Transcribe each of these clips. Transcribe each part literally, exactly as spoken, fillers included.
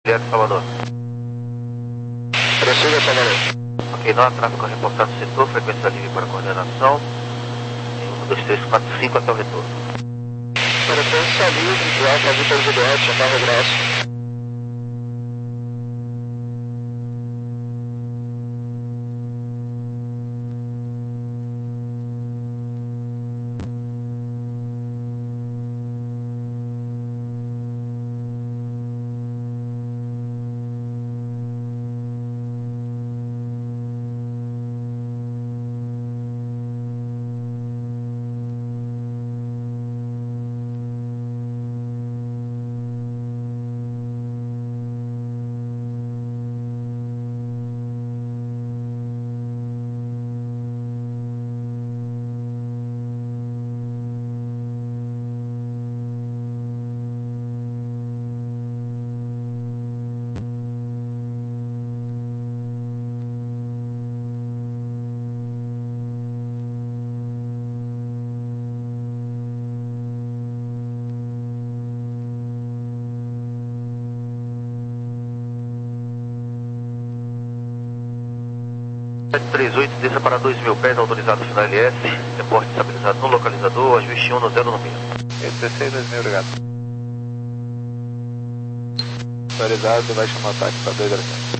Direto Salvador. Prossiga, Salvador. Ok, nós tráfego reportado no setor, frequência livre para coordenação. Em um, dois, três, quatro, cinco até o retorno. Frequência livre de Alfa Vitor Juliette, até o regresso. sete três oito, desça para dois mil pés, autorizado final L S, reporte estabilizado no localizador, ajuste um no zero no meio. dezesseis, dois mil, obrigado. Autorizado, vai chamar o ataque para dois zero sete.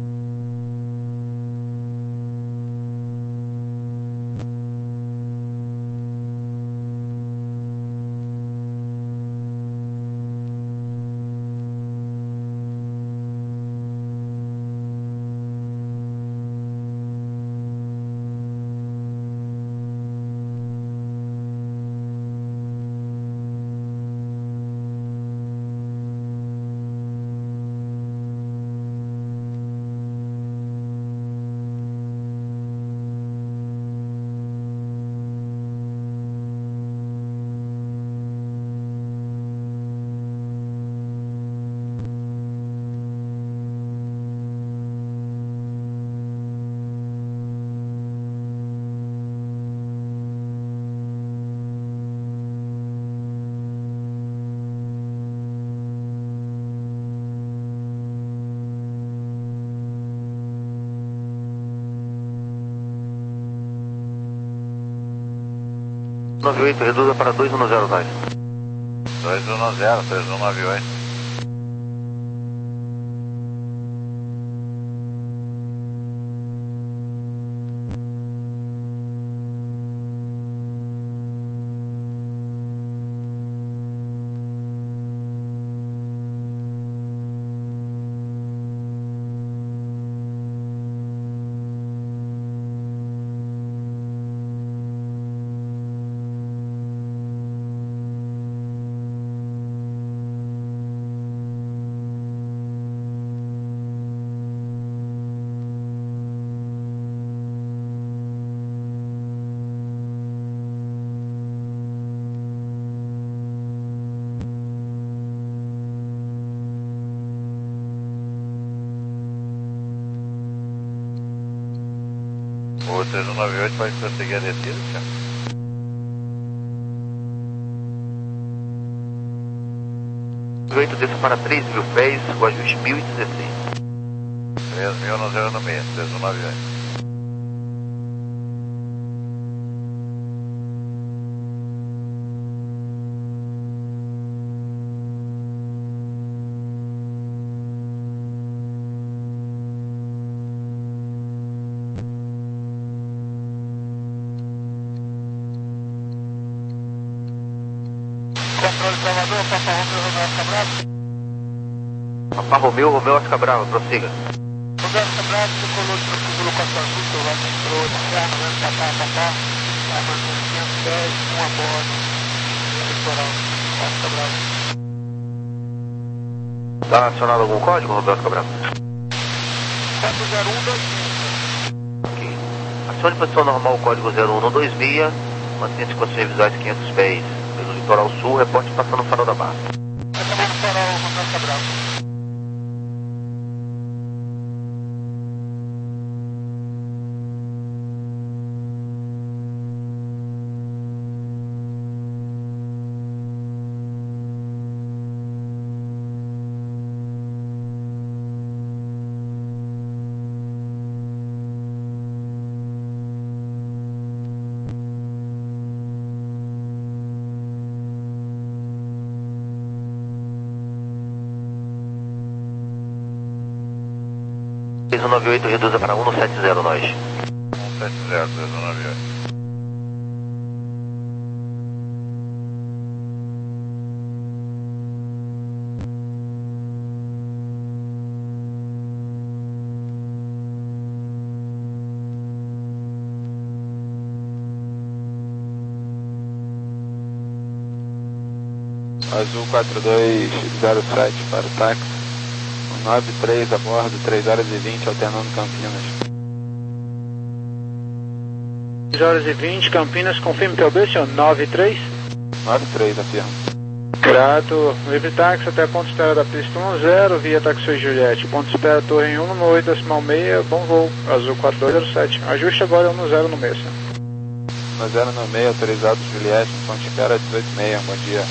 nove oito, reduza para dois um zero, vai. dois um zero, três um nove oito. O três um nove oito pode prosseguir a descida, senhor? oito, desça para três mil pés, o ajuste mil e dezesseis. três mil no zero no meio, três um nove oito. Controle Salvador, Papa Romeu, Romeu Oscar Bravo. Papa Romeu, Romeu Oscar Bravo, prossiga. Romeu Oscar Bravo, decolou de Procúrulo Costa Azul, seu lado entrou na terra, vendo Papá, Papá, armando quinhentos dez, um a bordo, no litoral, Oscar Bravo. Está acionado algum código, Romeu Oscar Bravo? quatro zero um dois seis. Ok. Acione posição normal, código zero um dois seis, mantenha-se com as visuais quinhentos pés. Pelo litoral sul, reporte passando o farol da Barra. Acabou no farol, Romeu Oscar Bravo. um nove oito, reduza para um no sete zero, nós. um sete zero, três um nove oito. Azul quatro dois zero sete para o táxi, nove três a bordo, três horas e vinte, alternando Campinas. três horas e vinte, Campinas, confirme P O B, senhor, nove três. nove três, afirma. Grato, livre táxi até ponto de espera da pista um zero, via Taxi Juliette, ponto de espera Torre em um no oito, decimal seis, bom voo, Azul quatro dois zero sete, ajuste agora um zero no meio, senhor. um zero no meio, autorizado Juliette, ponto de espera dezoito e meia, bom dia.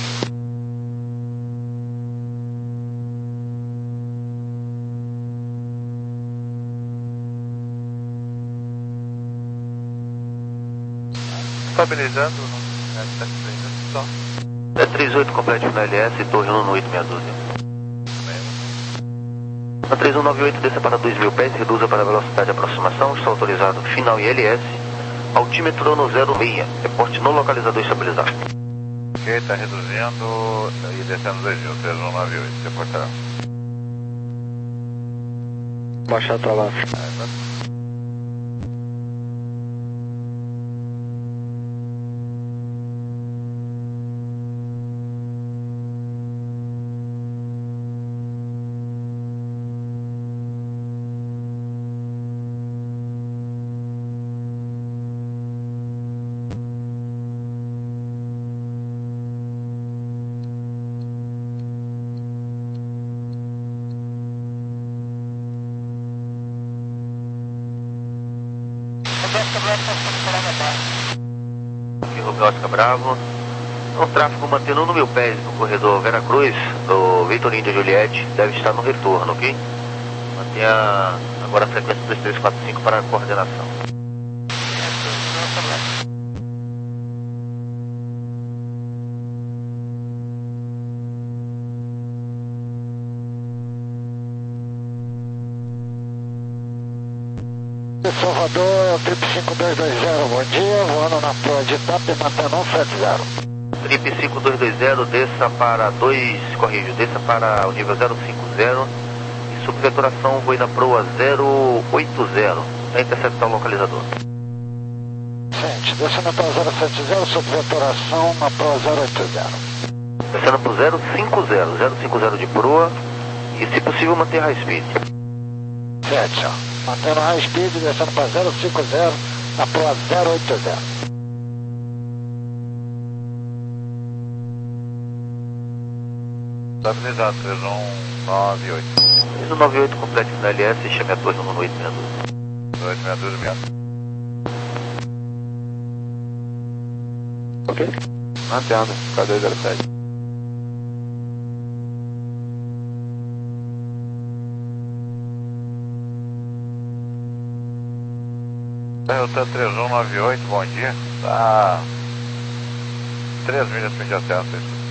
Estabilizando no sete três oito só. sete três oito, complete na L S, Torre um no oito meia dúzia. Na três um nove oito, desça para dois mil pés, reduza para a velocidade de aproximação, está autorizado final em L S, altímetro no zero seis, reporte no localizador estabilizado. Ok, está reduzindo e descendo dois mil, três um nove oito, reportará. Baixar para lá. Aqui Rubem Oscar Bravo. O tráfego mantendo no mil pés no corredor Vera Cruz, do Victor India Juliette, deve estar no retorno, ok? Mantenha agora a frequência dois três quatro cinco para a coordenação. Salvador, trip cinco dois dois zero, bom dia, voando na proa de Itap, mantendo um sete zero. Trip cinco dois dois zero, desça para dois, corrijo, desça para o nível zero cinco zero e subveturação voe na proa zero oito zero, para interceptar o localizador. Gente, descendo na proa zero sete zero, subveturação na proa zero oito zero. Descendo para o zero cinco zero, zero cinco zero de proa e, se possível, manter high speed. sete, ó. Mantendo high speed, descendo para zero cinco zero, na proa zero oito zero. Estabilizado, três um nove oito. três um nove oito, complete na L S e chame a torre no oito meia dúzia. oito meia dúzia, mesmo. Ok. Mantendo, K dois zero sete. Delta três um nove oito, bom dia. Tá três milhas para de acesso.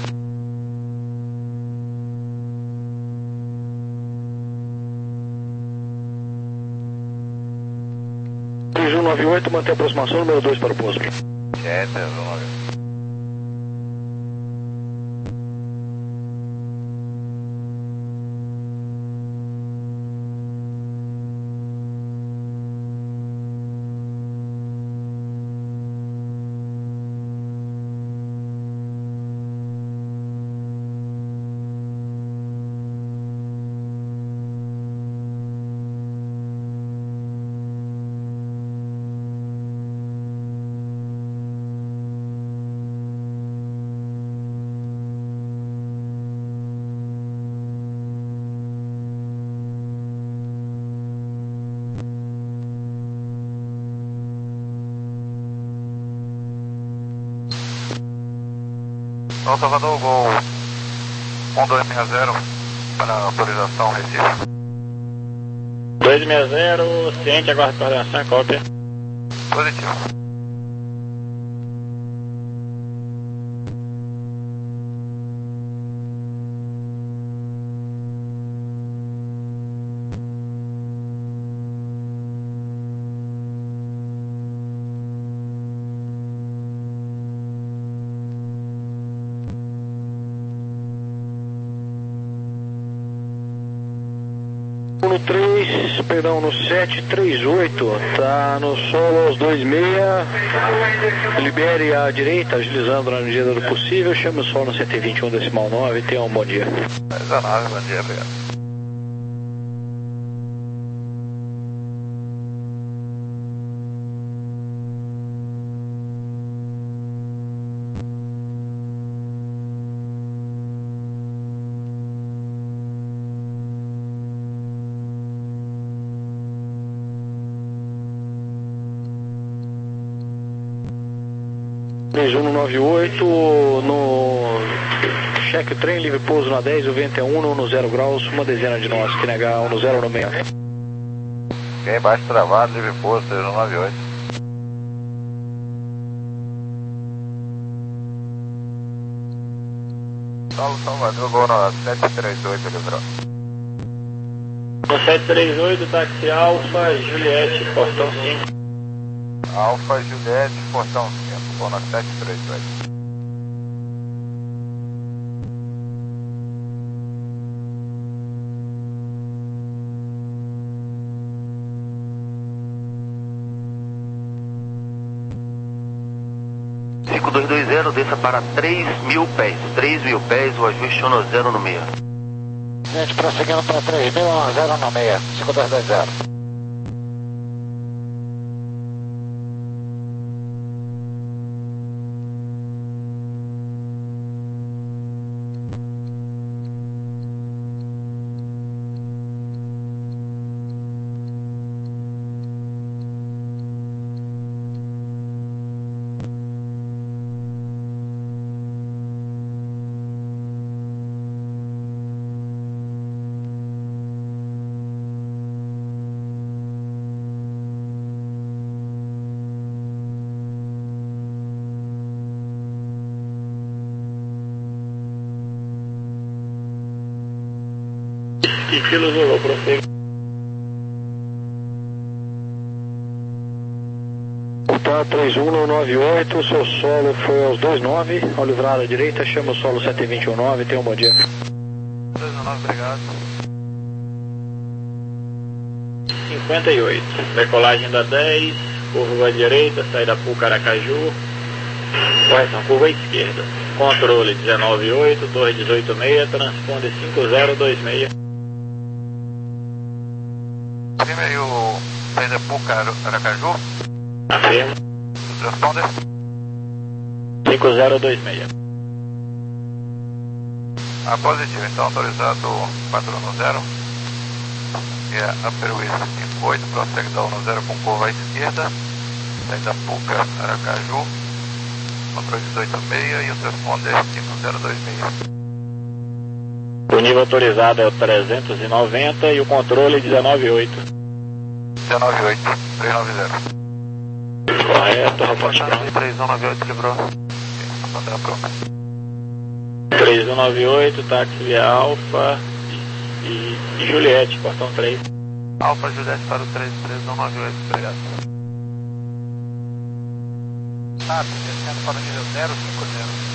três um nove oito, mantém a aproximação número dois para o posto. É, três um nove oito. São Salvador, voo um dois seis zero para autorização Recife. dois seis zero, ciente, aguarda coordenação, cópia. Positivo. No três, perdão, no sete três oito, tá no solo aos dois meia, libere a direita, agilizando na medida do possível, chame o solo no cento e vinte e um decimal nove, tenha um bom dia. dezanove, bom dia, obrigado. três um nove oito, no cheque o trem, livre pouso na dez, o vento é um no zero graus, uma dezena de nós, que negar um no zero no meio. Ok, baixo travado, livre pouso, três um nove oito. Solo Salvador, Gol no sete três oito, livrou. No sete três oito, táxi Alfa, Juliette, portão cinco. Alfa Juliette, portão cinco, Gol no sete três oito. cinco dois dois zero, desça para três mil pés. três mil pés, o ajuste no zero no meio. Gente, prosseguindo para três mil, zero no meio, cinco dois dois zero. Que Kilo Zulu, prossiga. Tá, três um nove oito, seu solo foi aos dois nove, ao livrar à direita, chama o solo sete dois um nove, tenha um bom dia. dois um nove, obrigado. cinquenta e oito, decolagem da dez, curva à direita, saída Puca Aracaju, correção, curva à esquerda, controle dezenove oito, torre dezoito seis, transponde cinco zero dois seis. Primeiro, o saída Puca Aracaju. Afirma. Transponder. cinco zero dois seis. Ah, positivo, então autorizado quatro um zero. E a Peruísa cinco oito, prossegue da um zero com curva à esquerda. Saída Puca Aracaju. Controle dezoito seis e o transponder cinco zero dois seis. O nível autorizado é o trezentos e noventa e o controle dezenove oito. dezenove oito, três nove zero. Correto, rapote pronto. três um nove oito, livrou. Bandeira pronta. três um nove oito, táxi Alfa e, e Juliette, portão três. Alfa Juliette para o três três um nove oito, obrigado. Tá, descendo para o nível zero cinco zero.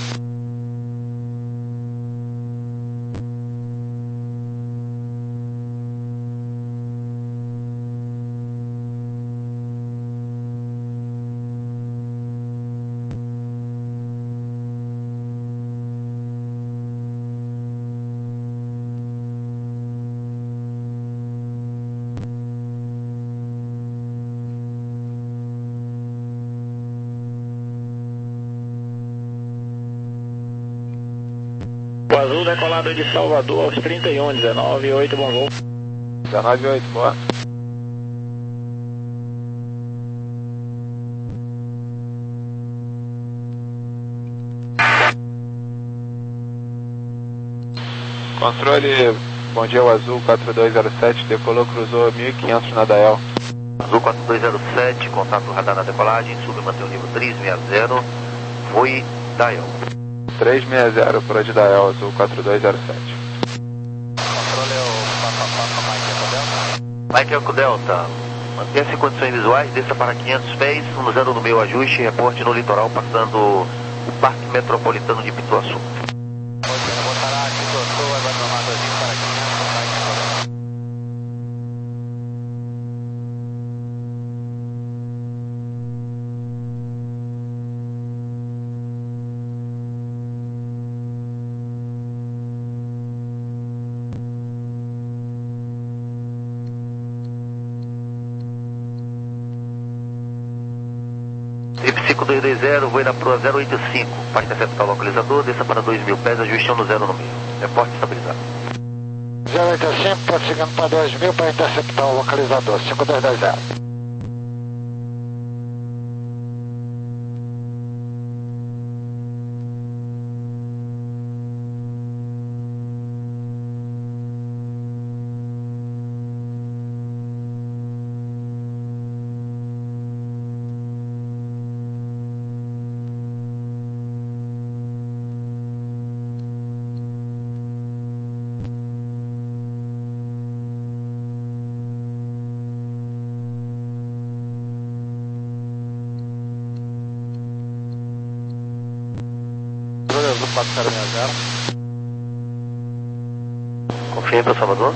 O azul decolado de Salvador aos trinta e um, dezenove oito, bom voo. dezenove oito, boa. Controle, bom dia, o azul quatro dois zero sete, decolou, cruzou mil e quinhentos na Dael. Azul quatro dois zero sete, contato radar na decolagem, sube, mantém o nível três seis zero, foi Dael. três seis zero, por de Dael, azul quatro dois zero sete. Controle é o Papa Papa Mike Eco Delta. Mike Eco Delta, mantenha-se em condições visuais, desça para quinhentos pés, um zero no meio ajuste, reporte no litoral, passando o Parque Metropolitano de Pituaçu. Trip cinco dois dois zero, voo na proa zero oito cinco, para interceptar o localizador, desça para dois mil pés, ajuste no zero no meio. Reporte estabilizado. zero oito cinco, prosseguindo para dois mil para interceptar o localizador, cinco dois dois zero. Azul quatro zero seis zero. Confirme para Salvador.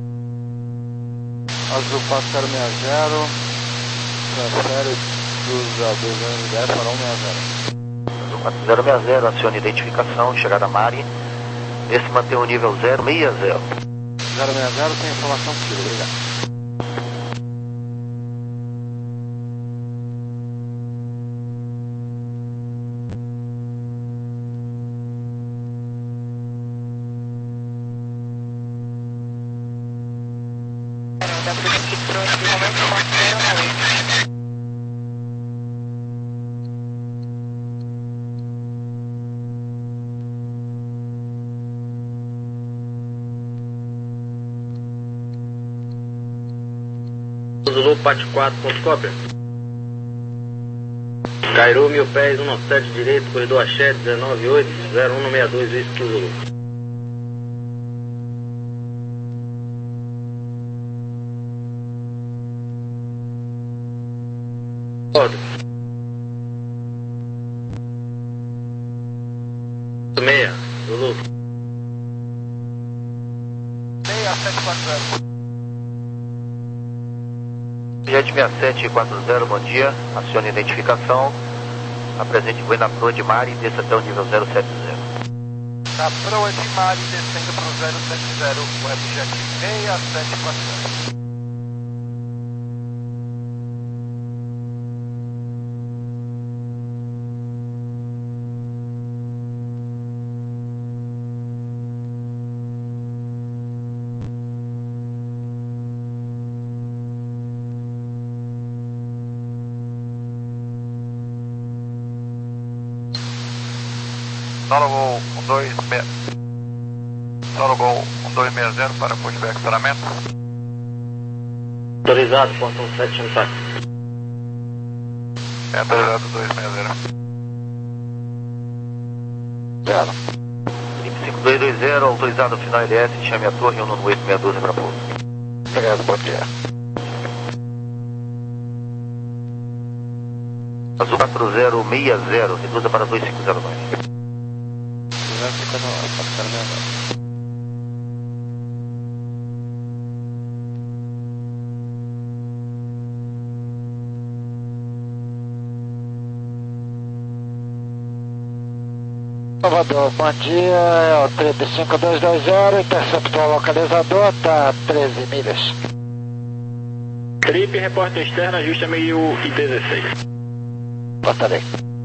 Azul quatro zero seis zero. Transfere dos A dois anos dez para um seis zero. Azul quatro zero seis zero, acione identificação, chegada a Mari. Esse mantém o nível zero seis zero. zero seis zero tem informação possível, obrigado. Zulu Pat quatro, ponto cópia. Cairo, mil pés, um sete direito, corredor Axé, dezenove oito, zero um seis dois, Whisky Zulu. Ordem. Meia, Zulu. seis sete quatro zero. Jet seis sete quatro zero, bom dia. Acione identificação. Apresente voo na proa de Mari e desça até o nível zero sete zero. Na proa de Mari, descendo para o zero sete zero, Webjet seis sete quatro zero. Solo Gol um dois seis Solo Gol um dois seis zero para pushback estacionamento. Autorizado, ponto um sete no táxi. É autorizado dois seis zero. Zero. Trip cinco dois dois zero, autorizado final L S, chame a torre um nove oito seis um doze para pouso. Obrigado, bom dia. Azul quatro zero seis zero, reduza para dois cinco zero dois. Salvador, bom dia, é o Trip cinco dois dois zero, interceptou o localizador, está a treze milhas. Trip, repórter externo, ajuste meio e dezesseis. Portarei.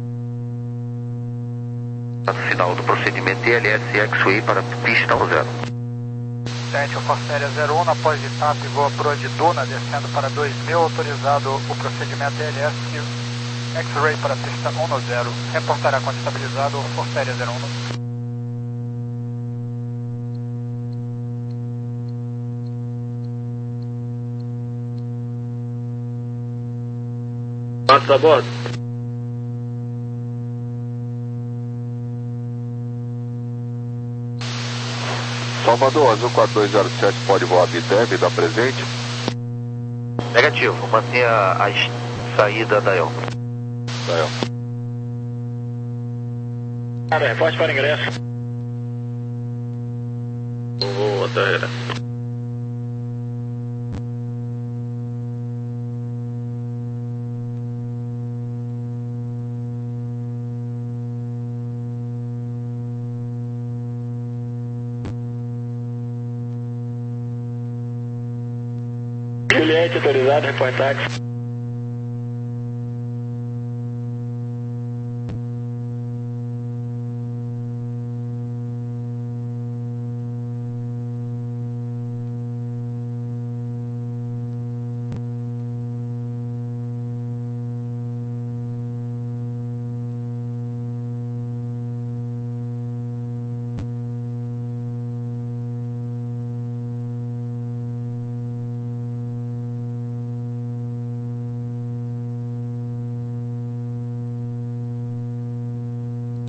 Final do procedimento T L S X-Way para pista um zero. sete, Força Aérea zero um, após de TAP, voa proa de Duna, descendo para dois mil, autorizado o procedimento T L S X-Ray para pista um zero. Reportará quando estabilizado o Força Aérea zero um. Quantos a bordo? Salvador, Azul quatro dois zero sete pode voar Biteb, dá presente? Negativo, mantenha a saída da El. Da El. Cara, reporte para ingresso. Vou até. Juliette, autorizado, repórter táxi.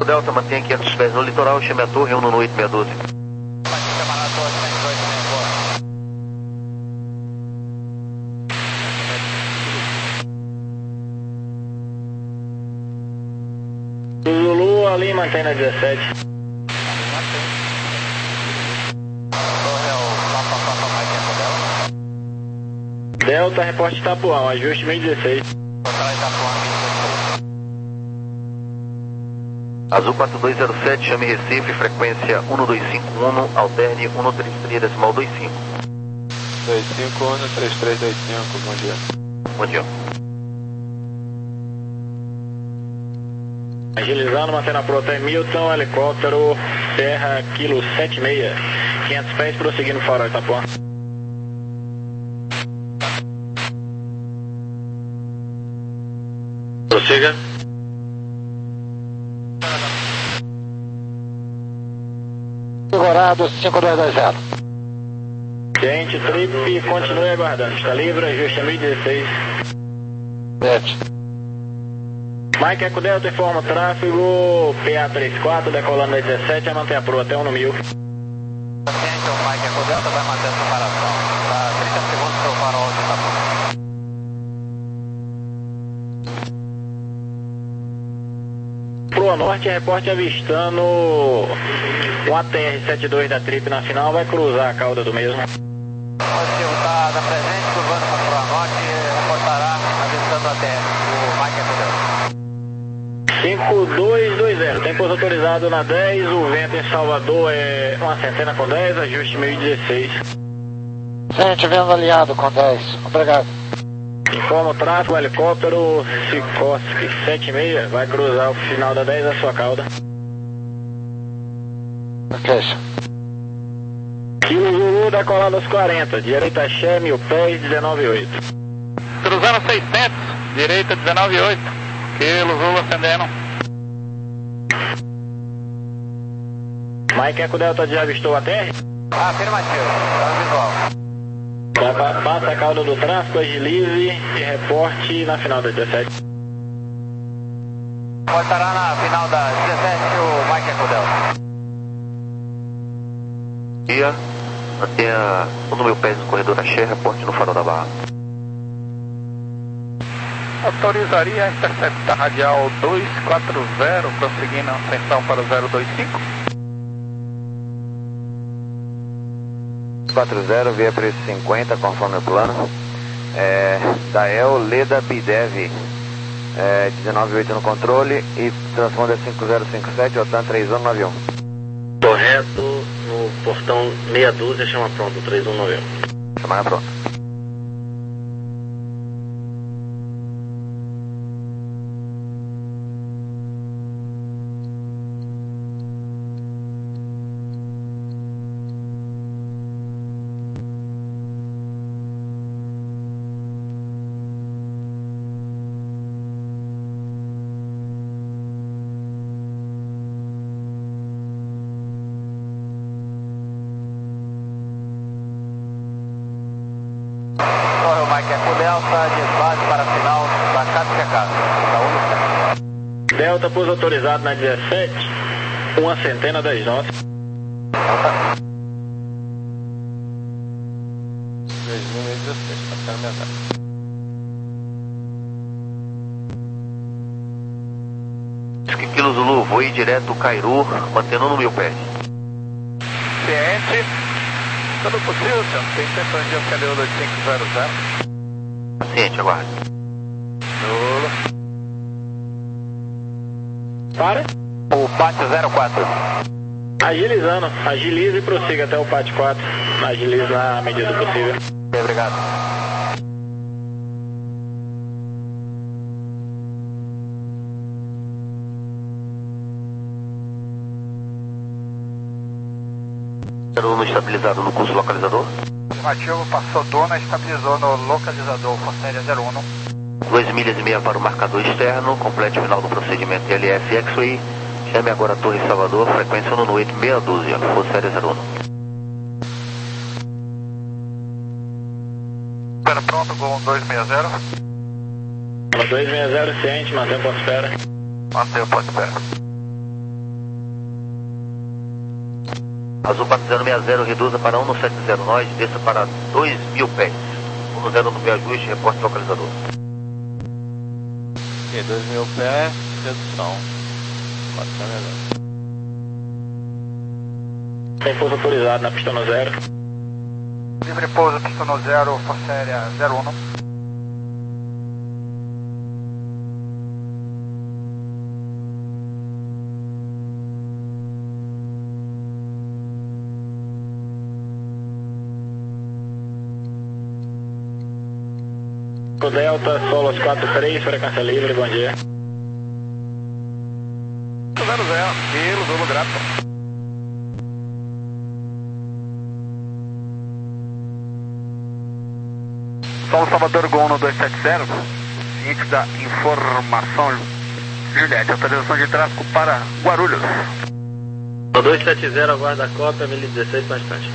Delta, mantenha quinhentos pés no litoral, chame a torre um no oito seis um dois. Zulu ali, mantém na dezessete. Delta, reporte Itapuã, ajuste mil e dezesseis. Azul quatro dois zero sete, chame Recife, frequência um dois cinco um, alterne um três três decimal dois cinco. dois cinco um, três três dois cinco, bom dia. Bom dia. Agilizando, mantendo a prota Milton, helicóptero Serra, quilo sete seis, quinhentos pés, prosseguindo farol Itapuã. Prossiga. Segurado cinco dois dois zero. Gente, trip, continue aguardando. Está livre, ajuste a mil e dezesseis. sete. Mike Eco Delta informa o tráfego, P A trinta e quatro, decolando na dezessete, a manter a proa até um no mil. Paciente, o Mike Eco Delta vai manter a separação. Tá trinta segundos para o farol de Itapuã. Proa Norte, reporte avistando um A T R setenta e dois da Trip na final, vai cruzar a cauda do mesmo. Positivo, está da presente, cruzando com o Proa Norte, reportará avistando a T R, o Mike Eco Delta. cinco dois dois zero, tempo autorizado na dez, o vento em Salvador é uma centena com dez, ajuste mil e dezesseis. Gente, vendo aliado com dez, obrigado. Informa o tráfego, helicóptero Sikorsky sete seis, vai cruzar o final da dez a sua cauda. Ok. Kilo Zulu decolado aos quarenta, direita Xé, mil pés, dezenove oito. Cruzando seiscentos, direita dezenove oito. Kilo Zulu acendendo. Mike Eco Delta já avistou a T R? Afirmativo, tá visual. Pa- Passa a cauda do tráfego, agilize e reporte na final da dezessete. Reportará na final da dezessete o Mike Eco Delta. Dia, mantenha um no meu pés no corredor da Xé, reporte no farol da Barra. Autorizaria a interceptar radial dois quatro zero, prosseguindo a ascensão para o zero dois cinco. quatro zero, via preço cinquenta, conforme o plano. É, Dael, Leda, Bidev, é, dezenove oito no controle e transponder cinco zero cinco sete, OTAN três um nove um. Correto, no portão meia dúzia, chama pronto, três um nove um. Chamada pronta. Corre o Mike Eco Delta, desbase para a final da casa que é casa, da Unicef. Delta, pouso autorizado na dezessete, uma centena, dez nós. dois mil e dezesseis, tá ficando metade. Kilo Zulu, voe direto Cairu, mantendo no mil pés. Ciente. Tudo possível, senhor? Tem intenções de acender o dois cinco zero zero. Paciente, aguarde. Zulu. Para. O Pátio zero quatro. Agilizando, agilize e prossiga até o P A T quatro. Agilize na medida do possível. Obrigado. Aluno estabilizado no curso localizador. Afirmativo, passou dona, estabilizou no localizador, Forcéria zero um. Duas milhas e meia para o marcador externo, complete o final do procedimento L S X-Ray. Chame agora a Torre Salvador, frequência um no oito meia dúzia, Forcéria zero um. Espera pronto, Gol dois seis zero. dois seis zero, ciente, mantém o ponto espera. Mantém o ponto espera. Azul quatro zero seis zero, reduza para um no sete zero nós, desça para dois mil pés. um no zero no meu ajuste, reporte localizador. Ok, dois mil pés, redução. Pode ser melhor. Tem pouso autorizado na pista no zero. Livre pouso, pista no zero, Força Aérea zero um. Delta, Solos quatro três, frequência livre, bom dia. zero zero, Kilo, Zulu Grata. São Salvador Gol no dois sete zero, ciente da informação. Juliette, autorização de tráfego para Guarulhos. No dois sete zero, aguarda a cópia, mil e dezesseis para instante.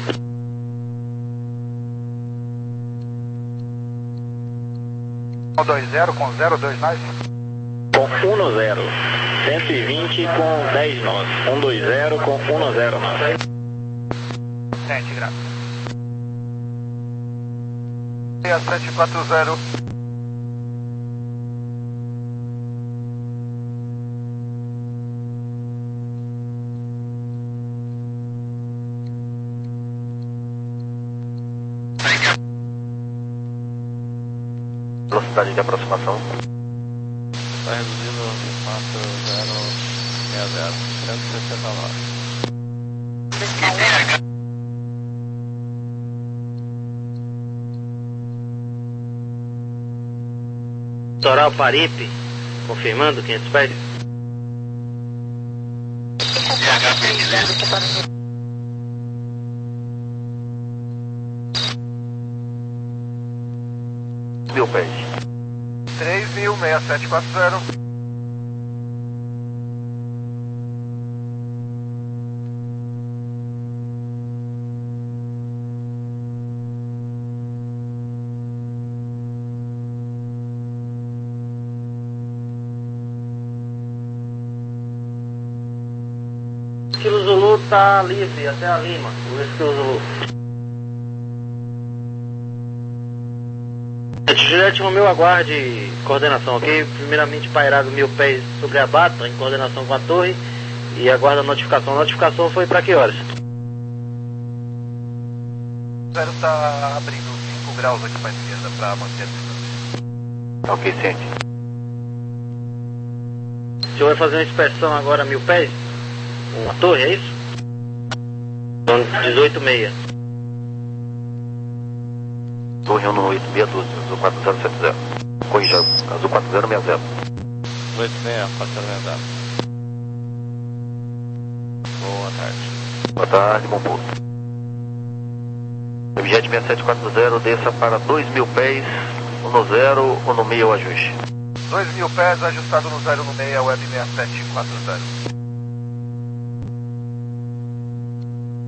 um dois zero com zero dois nós. Com um no zero. cento e vinte com dez nós. um dois zero com um no zero nós. Sente, graças. seis sete quatro zero. Velocidade de aproximação. Está reduzindo quatro zero seis zero, cento e sessenta nove. Toral Paripe, confirmando quinhentos pés. Mil pés. três mil, seis sete quatro zero. Kilo Zulu tá livre até a Lima, o Kilo Zulu. Juliette, o meu aguarde coordenação, ok? Primeiramente pairado mil pés sobre a bata, em coordenação com a torre, e aguarda a notificação. A notificação foi para que horas? Zero está abrindo cinco graus aqui para a esquerda para manter a distância. Ok, ciente. O senhor vai fazer uma inspeção agora a mil pés? Uma torre, é isso? São dezoito e meia. Torre um no oito seis doze, Azul quatro zero sete zero. Corrija, Azul quatro zero seis zero. oito seis, quatro zero zero. Boa tarde. Boa tarde, bom pouso. Objet seis sete quatro zero, desça para dois mil pés, um no zero, um no meio o ajuste. dois mil pés, ajustado no zero no meio, web seis sete quatro zero.